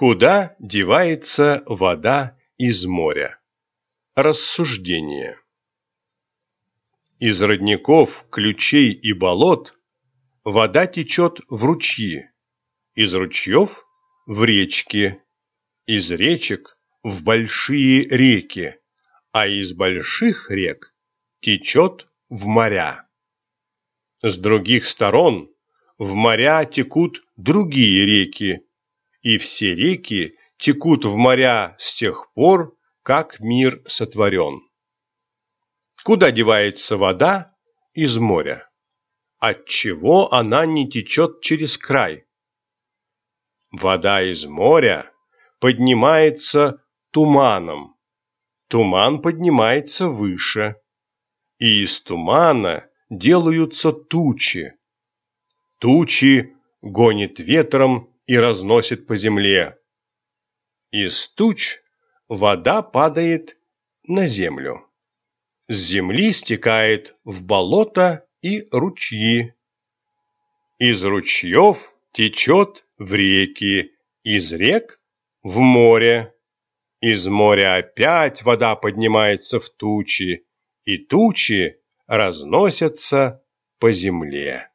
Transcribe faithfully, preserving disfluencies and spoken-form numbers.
Куда девается вода из моря? Рассуждение. Из родников, ключей и болот вода течет в ручьи, из ручьев – в речки, из речек – в большие реки, а из больших рек течет в моря. С других сторон в моря текут другие реки, и все реки текут в моря с тех пор, как мир сотворен. Куда девается вода из моря? Отчего она не течет через край? Вода из моря поднимается туманом. Туман поднимается выше, и из тумана делаются тучи. Тучи гонит ветром и разносит по земле. Из туч вода падает на землю. С земли стекает в болота и ручьи. Из ручьев течет в реки, из рек – в море. Из моря опять вода поднимается в тучи, и тучи разносятся по земле.